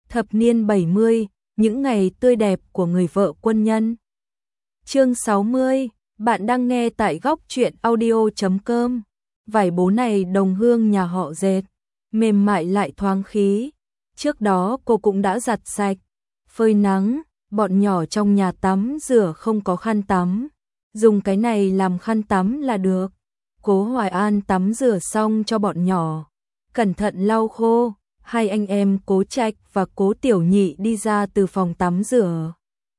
Thập niên 70, những ngày tươi đẹp của người vợ quân nhân. Chương 60, bạn đang nghe tại góc truyện audio.com. Vải bố này đồng hương nhà họ dệt, mềm mại lại thoáng khí. Trước đó cô cũng đã giặt sạch, phơi nắng, bọn nhỏ trong nhà tắm rửa không có khăn tắm. Dùng cái này làm khăn tắm là được. Cố Hoài An tắm rửa xong cho bọn nhỏ, cẩn thận lau khô. Hai anh em Cố Trạch và Cố Tiểu Nhị đi ra từ phòng tắm rửa.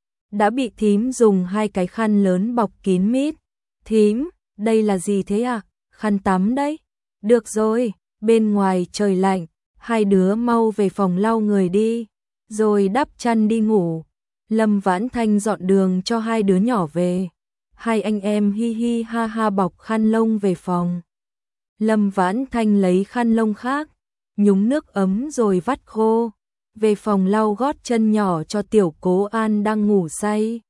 Đã bị thím dùng hai cái khăn lớn bọc kín mít. Thím, đây là gì thế à? Khăn tắm đấy. Được rồi, bên ngoài trời lạnh, hai đứa mau về phòng lau người đi, rồi đắp chăn đi ngủ. Lâm Vãn Thanh dọn đường cho hai đứa nhỏ về. Hai anh em hi hi ha ha bọc khăn lông về phòng. Lâm Vãn Thanh lấy khăn lông khác, nhúng nước ấm rồi vắt khô, về phòng lau gót chân nhỏ cho tiểu Cố An đang ngủ say.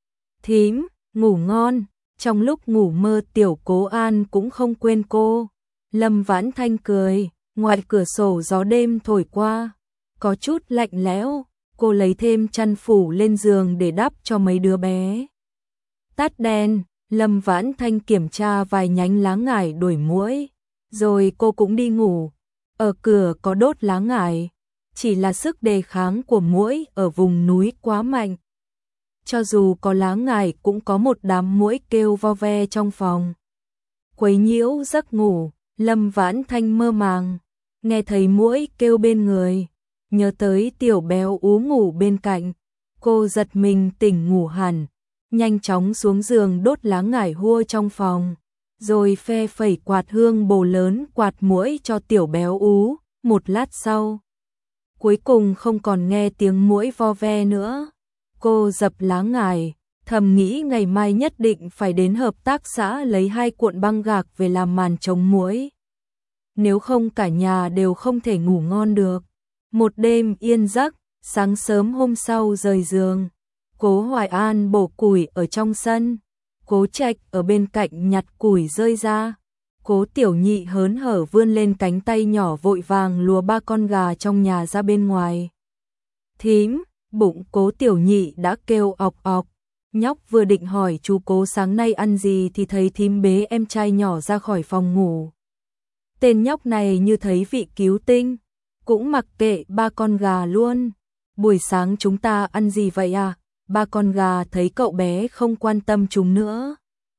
Thím, ngủ ngon. Trong lúc ngủ mơ tiểu Cố An cũng không quên cô. Lâm Vãn Thanh cười, ngoài cửa sổ gió đêm thổi qua, có chút lạnh lẽo, cô lấy thêm chăn phủ lên giường để đắp cho mấy đứa bé. Tắt đèn, Lâm Vãn Thanh kiểm tra vài nhánh lá ngải đuổi muỗi, rồi cô cũng đi ngủ. Ở cửa có đốt lá ngải, chỉ là sức đề kháng của muỗi ở vùng núi quá mạnh. Cho dù có lá ngải cũng có một đám muỗi kêu vo ve trong phòng, quấy nhiễu giấc ngủ. Lâm Vãn Thanh mơ màng, nghe thấy muỗi kêu bên người, nhớ tới tiểu béo ú ngủ bên cạnh. Cô giật mình tỉnh ngủ hẳn, nhanh chóng xuống giường đốt lá ngải hua trong phòng, rồi phe phẩy quạt hương bồ lớn quạt muỗi cho tiểu béo ú. Một lát sau, cuối cùng không còn nghe tiếng muỗi vo ve nữa. Cô dập lá ngải, thầm nghĩ ngày mai nhất định phải đến hợp tác xã lấy 2 cuộn băng gạc về làm màn chống muỗi. Nếu không cả nhà đều không thể ngủ ngon được. Một đêm yên giấc, sáng sớm hôm sau rời giường. Cố Hoài An bổ củi ở trong sân, Cố Trạch ở bên cạnh nhặt củi rơi ra. Cố Tiểu Nhị hớn hở vươn lên cánh tay nhỏ vội vàng lùa 3 con gà trong nhà ra bên ngoài. Thím, bụng Cố Tiểu Nhị đã kêu ọc ọc. Nhóc vừa định hỏi chú Cố sáng nay ăn gì thì thấy thím bế em trai nhỏ ra khỏi phòng ngủ. Tên nhóc này như thấy vị cứu tinh, cũng mặc kệ 3 con gà luôn. Buổi sáng chúng ta ăn gì vậy à? 3 con gà thấy cậu bé không quan tâm chúng nữa,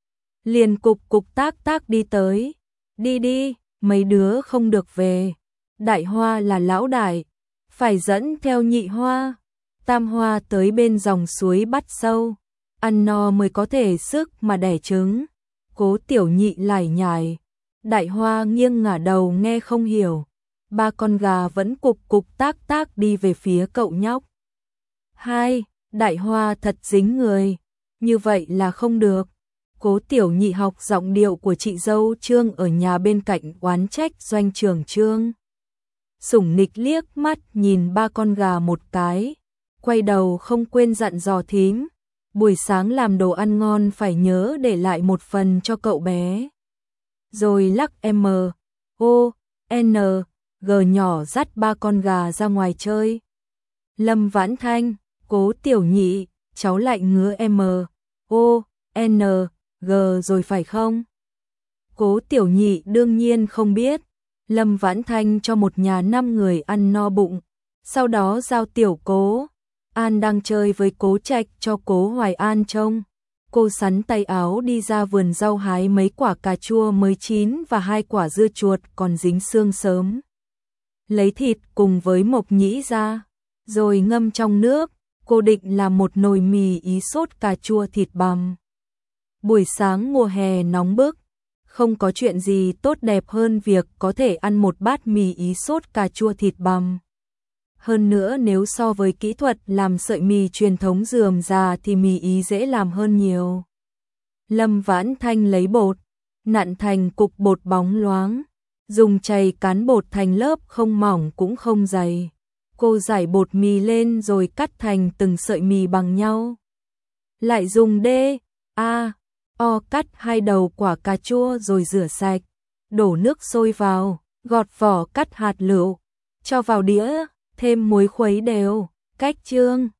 liền cục cục tác tác đi tới. Đi đi, mấy đứa không được về. Đại Hoa là lão đại, phải dẫn theo Nhị Hoa, Tam Hoa tới bên dòng suối bắt sâu, ăn no mới có thể sức mà đẻ trứng. Cố Tiểu Nhị lải nhải, Đại Hoa nghiêng ngả đầu nghe không hiểu. 3 con gà vẫn cục cục tác tác đi về phía cậu nhóc. Hai, Đại Hoa thật dính người, như vậy là không được. Cố Tiểu Nhị học giọng điệu của chị dâu Trương ở nhà bên cạnh oán trách doanh trưởng Trương. Sủng nịch liếc mắt nhìn 3 con gà một cái, quay đầu không quên dặn dò thím, buổi sáng làm đồ ăn ngon phải nhớ để lại một phần cho cậu bé. Rồi lắc M, O, N, G nhỏ dắt 3 con gà ra ngoài chơi. Lâm Vãn Thanh, Cố Tiểu Nhị, cháu lại ngứa M, O, N, G rồi phải không? Cố Tiểu Nhị đương nhiên không biết. Lâm Vãn Thanh cho một nhà 5 người ăn no bụng, sau đó giao tiểu Cố An đang chơi với Cố Trạch cho Cố Hoài An trông. Cô sắn tay áo đi ra vườn rau hái mấy quả cà chua mới chín và 2 quả dưa chuột còn dính xương sớm. Lấy thịt cùng với mộc nhĩ ra, rồi ngâm trong nước. Cô định làm một nồi mì ý sốt cà chua thịt bằm. Buổi sáng mùa hè nóng bức, không có chuyện gì tốt đẹp hơn việc có thể ăn một bát mì ý sốt cà chua thịt bằm. Hơn nữa nếu so với kỹ thuật làm sợi mì truyền thống rườm rà thì mì ý dễ làm hơn nhiều. Lâm Vãn Thanh lấy bột, nặn thành cục bột bóng loáng, dùng chày cán bột thành lớp không mỏng cũng không dày. Cô rải bột mì lên rồi cắt thành từng sợi mì bằng nhau. Lại dùng D, A, O cắt 2 đầu quả cà chua rồi rửa sạch, đổ nước sôi vào, gọt vỏ cắt hạt lựu, cho vào đĩa, thêm muối khuấy đều, cách chương.